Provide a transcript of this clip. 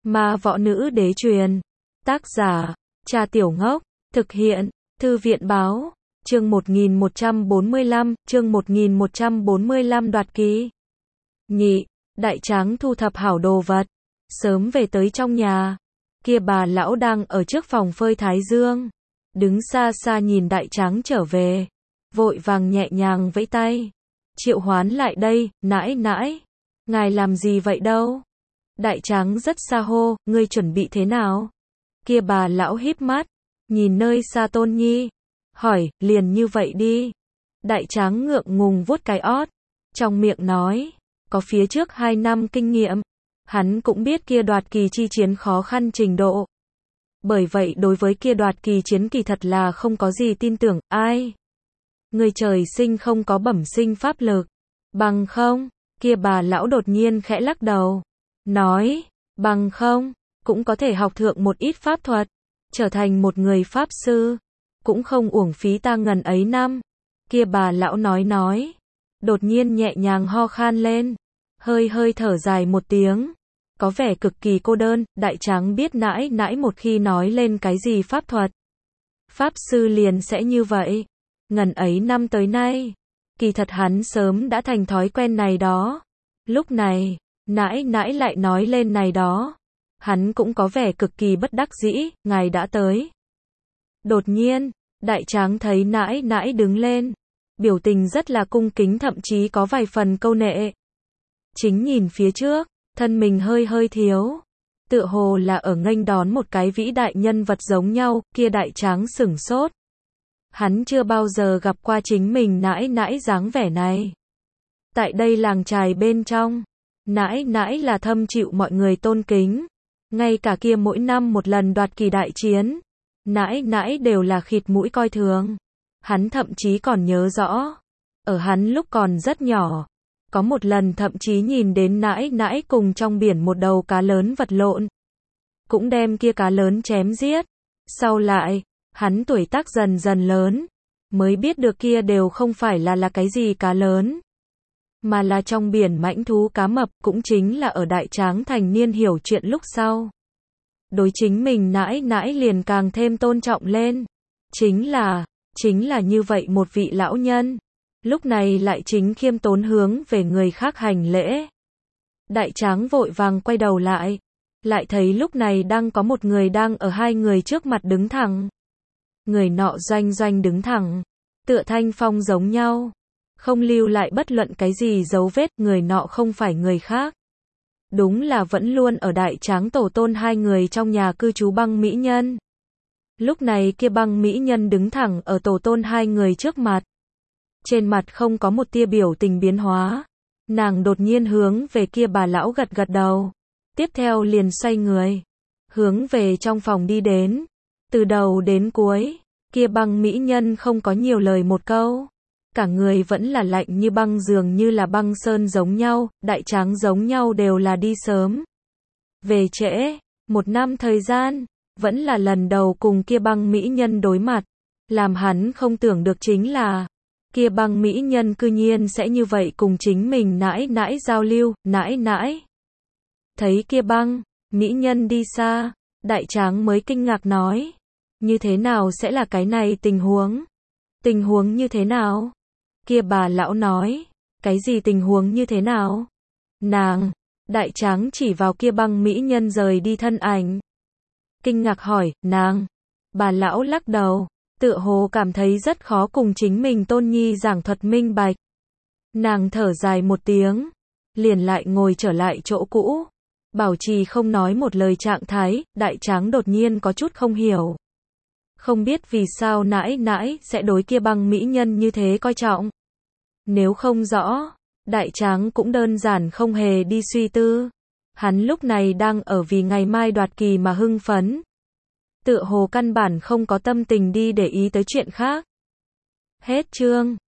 Ma võ nữ đế truyền. Tác giả, Trà Tiểu Ngốc. Thực hiện, Thư viện báo. Chương 1145, đoạt kỳ. Nhị, đại tráng thu thập hảo đồ vật, sớm về tới trong nhà. Kia bà lão đang ở trước phòng phơi thái dương, đứng xa xa nhìn đại tráng trở về, vội vàng nhẹ nhàng vẫy tay, triệu hoán lại đây. Nãi nãi, ngài làm gì vậy đâu? Đại tráng rất xa hô, ngươi chuẩn bị thế nào? Kia bà lão híp mắt, nhìn nơi xa Tôn Nhi, hỏi, liền như vậy đi. Đại tráng ngượng ngùng vuốt cái ót, trong miệng nói, có phía trước 2 năm kinh nghiệm, hắn cũng biết kia đoạt kỳ chi chiến khó khăn trình độ. Bởi vậy đối với kia đoạt kỳ chiến kỳ thật là không có gì tin tưởng. Ai? Người trời sinh không có bẩm sinh pháp lực, bằng không? Kia bà lão đột nhiên khẽ lắc đầu, nói, bằng không, cũng có thể học thượng một ít pháp thuật, trở thành một người pháp sư, cũng không uổng phí ta ngần ấy năm. Kia bà lão nói, đột nhiên nhẹ nhàng ho khan lên, hơi thở dài một tiếng, có vẻ cực kỳ cô đơn. Đại tráng biết nãi nãi một khi nói lên cái gì pháp thuật, pháp sư liền sẽ như vậy. Ngần ấy năm tới nay, kỳ thật hắn sớm đã thành thói quen này đó. Lúc này, nãi nãi lại nói lên này đó, hắn cũng có vẻ cực kỳ bất đắc dĩ. Ngài đã tới. Đột nhiên, đại tráng thấy nãi nãi đứng lên, biểu tình rất là cung kính, thậm chí có vài phần câu nệ. Chính nhìn phía trước, thân mình hơi thiếu, tựa hồ là ở nghênh đón một cái vĩ đại nhân vật giống nhau. Kia đại tráng sửng sốt, hắn chưa bao giờ gặp qua chính mình nãi nãi dáng vẻ này. Tại đây làng chài bên trong, nãi nãi là thâm chịu mọi người tôn kính, ngay cả kia mỗi năm một lần đoạt kỳ đại chiến, nãi nãi đều là khịt mũi coi thường. Hắn thậm chí còn nhớ rõ, ở hắn lúc còn rất nhỏ, có một lần thậm chí nhìn đến nãi nãi cùng trong biển một đầu cá lớn vật lộn, cũng đem kia cá lớn chém giết. Sau lại, hắn tuổi tác dần dần lớn, mới biết được kia đều không phải là cái gì cá lớn, mà là trong biển mãnh thú cá mập. Cũng chính là ở đại tráng thành niên hiểu chuyện lúc sau, đối chính mình nãi nãi liền càng thêm tôn trọng lên. Chính là như vậy một vị lão nhân, lúc này lại chính khiêm tốn hướng về người khác hành lễ. Đại tráng vội vàng quay đầu lại thấy lúc này đang có một người đang ở hai người trước mặt đứng thẳng. Người nọ doanh đứng thẳng, tựa thanh phong giống nhau, không lưu lại bất luận cái gì dấu vết. Người nọ không phải người khác, đúng là vẫn luôn ở đại tráng tổ tôn hai người trong nhà cư trú Băng mỹ nhân. Lúc này kia Băng mỹ nhân đứng thẳng ở tổ tôn hai người trước mặt, trên mặt không có một tia biểu tình biến hóa. Nàng đột nhiên hướng về kia bà lão gật đầu, tiếp theo liền xoay người, hướng về trong phòng đi đến. Từ đầu đến cuối, kia Băng mỹ nhân không có nhiều lời một câu, cả người vẫn là lạnh như băng, dường như là băng sơn giống nhau. Đại tráng giống nhau đều là đi sớm về trễ, 1 năm thời gian, vẫn là lần đầu cùng kia Băng mỹ nhân đối mặt. Làm hắn không tưởng được chính là, kia Băng mỹ nhân cư nhiên sẽ như vậy cùng chính mình nãi nãi giao lưu. Nãi nãi. Thấy kia Băng mỹ nhân đi xa, đại tráng mới kinh ngạc nói, như thế nào sẽ là cái này tình huống? Tình huống như thế nào? Kia bà lão nói, cái gì tình huống như thế nào? Nàng. Đại tráng chỉ vào kia Băng mỹ nhân rời đi thân ảnh, kinh ngạc hỏi, nàng. Bà lão lắc đầu, tựa hồ cảm thấy rất khó cùng chính mình Tôn Nhi giảng thuật minh bạch. Nàng thở dài một tiếng, liền lại ngồi trở lại chỗ cũ, bảo trì không nói một lời trạng thái. Đại tráng đột nhiên có chút không hiểu, không biết vì sao nãi nãi sẽ đối kia Băng mỹ nhân như thế coi trọng. Nếu không rõ, đại tráng cũng đơn giản không hề đi suy tư. Hắn lúc này đang ở vì ngày mai đoạt kỳ mà hưng phấn, tựa hồ căn bản không có tâm tình đi để ý tới chuyện khác. Hết chương.